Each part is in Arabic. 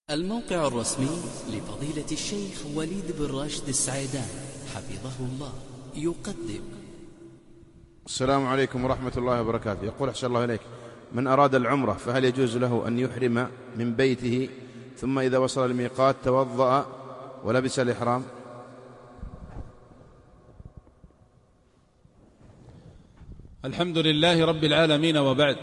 الموقع الرسمي لفضيلة الشيخ وليد بن راشد السعيدان حفظه الله يقدم. السلام عليكم ورحمة الله وبركاته. يقول أحسن الله إليك، من أراد العمرة فهل يجوز له أن يحرم من بيته ثم إذا وصل الميقات توضأ ولبس الإحرام؟ الحمد لله رب العالمين، وبعد.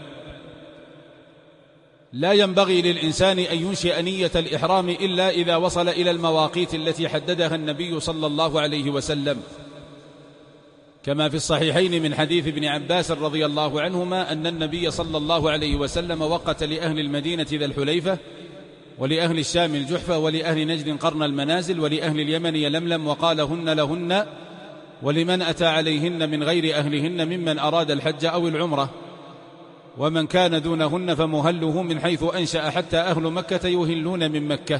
لا ينبغي للإنسان أن ينشئ نية الإحرام إلا إذا وصل إلى المواقيت التي حددها النبي صلى الله عليه وسلم، كما في الصحيحين من حديث ابن عباس رضي الله عنهما أن النبي صلى الله عليه وسلم وقت لأهل المدينة ذا الحليفة، ولأهل الشام الجحفة، ولأهل نجد قرن المنازل، ولأهل اليمن يلملم، وقال هن لهن ولمن أتى عليهن من غير أهلهن ممن أراد الحج أو العمرة، ومن كان دونهن فمهله من حيث أنشأ حتى أهل مكة يهلون من مكة.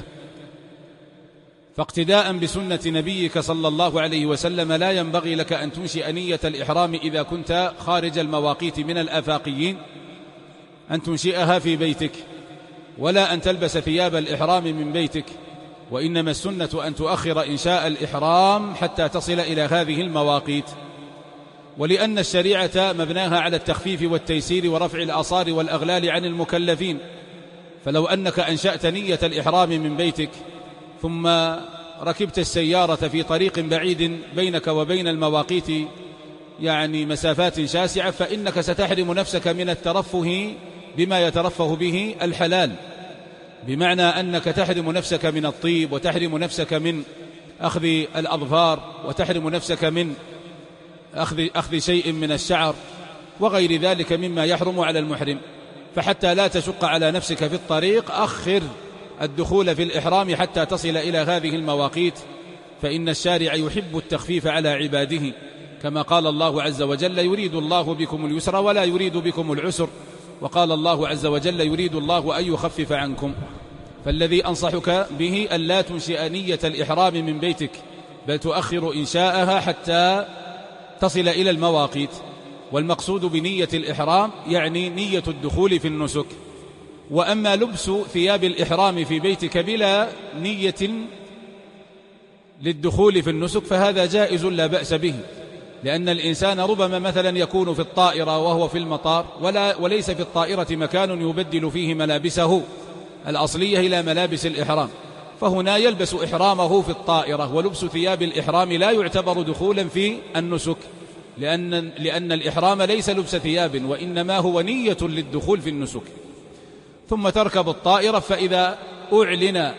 فاقتداء بسنة نبيك صلى الله عليه وسلم لا ينبغي لك أن تنشئ نية الإحرام إذا كنت خارج المواقيت من الآفاقيين أن تنشئها في بيتك، ولا أن تلبس ثياب الإحرام من بيتك، وإنما السنة أن تؤخر إنشاء الإحرام حتى تصل إلى هذه المواقيت. ولأن الشريعة مبناها على التخفيف والتيسير ورفع الآصار والأغلال عن المكلفين، فلو أنك أنشأت نية الإحرام من بيتك ثم ركبت السيارة في طريق بعيد بينك وبين المواقيت مسافات شاسعة، فإنك ستحرم نفسك من الترفه بما يترفه به الحلال، بمعنى أنك تحرم نفسك من الطيب، وتحرم نفسك من أخذ الأظفار، وتحرم نفسك من أخذ شيء من الشعر وغير ذلك مما يحرم على المحرم. فحتى لا تشق على نفسك في الطريق أخر الدخول في الإحرام حتى تصل إلى هذه المواقيت، فإن الشارع يحب التخفيف على عباده، كما قال الله عز وجل يريد الله بكم اليسر ولا يريد بكم العسر، وقال الله عز وجل يريد الله أن يخفف عنكم. فالذي أنصحك به أن لا تنشئ نية الإحرام من بيتك، بل تؤخر إنشاءها حتى تصل إلى المواقيت. والمقصود بنية الإحرام يعني نية الدخول في النسك. وأما لبس ثياب الإحرام في بيتك بلا نية للدخول في النسك فهذا جائز لا بأس به، لأن الإنسان ربما مثلا يكون في الطائرة وهو في المطار وليس في الطائرة مكان يبدل فيه ملابسه الأصلية إلى ملابس الإحرام، فهنا يلبس إحرامه في الطائرة. ولبس ثياب الإحرام لا يعتبر دخولا في النسك، لأن الإحرام ليس لبس ثياب، وإنما هو نية للدخول في النسك. ثم تركب الطائرة، فإذا أعلن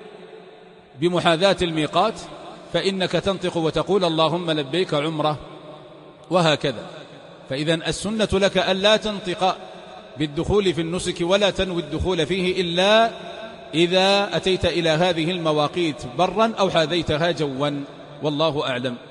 بمحاذاة الميقات فإنك تنطق وتقول اللهم لبيك عمرة، وهكذا. فإذا السنة لك أن لا تنطق بالدخول في النسك ولا تنوي الدخول فيه إلا إذا أتيت إلى هذه المواقيت برا أو حاذيتها جوا، والله أعلم.